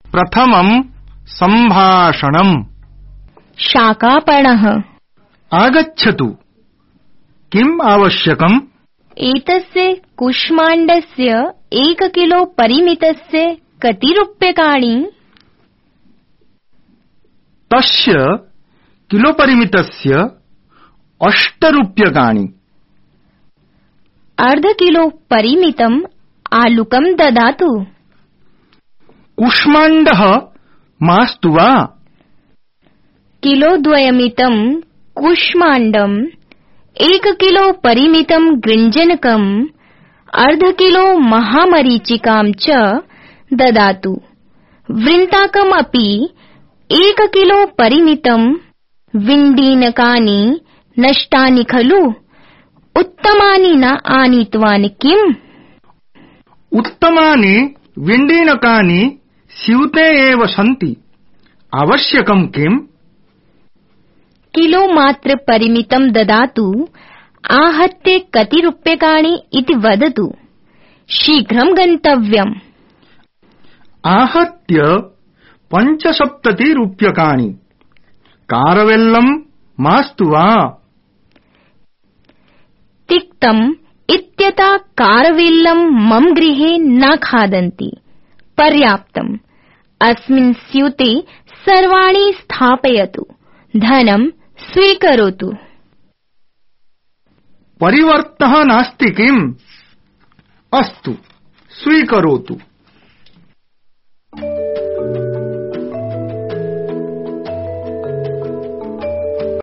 प्रथमं सम्भाषणम्। शाकापणः। आगच्छतु। किम् आवश्यकम्? एतस्य कूष्माण्डस्य 1 किलो परिमितस्य कति रूप्यकाणि? तस्य किलोपरिमितस्य 8 रूप्यकाणि। अर्ध किलो परिमितम् आलुकं ददातु। कूष्माण्डः मास्तु वा? किलोद्वयमितं कूष्माण्डम्, 1 किलो परिमितं गृञ्जनकम्, अर्ध किलो महामरीचिकां च ददातु। वृन्ताकमपि 1 किलो परिमितं। विण्डीनकानि नष्टानि खलु? उत्तमानि न आनीतवान् किम्? उत्तमानि विण्डीनकानि स्यूते एव सन्ति। आवश्यकं किम्? किलो मात्र परिमितं ददातु। आहत्य कति रूप्यकाणि इति वदतु। शीघ्रं गन्तव्यम्। आहत्य 75 रूप्यकाणि। कारवेल्लं मास्तु वा? तिक्तम् इत्यतः कारवेल्लं मम गृहे न खादन्ति। पर्याप्तम्। अस्मिन् स्यूते सर्वाणि स्थापयतु। धनं स्वीकरोतु। परिवर्तः नास्ति किम्? अस्तु, स्वीकरोतु।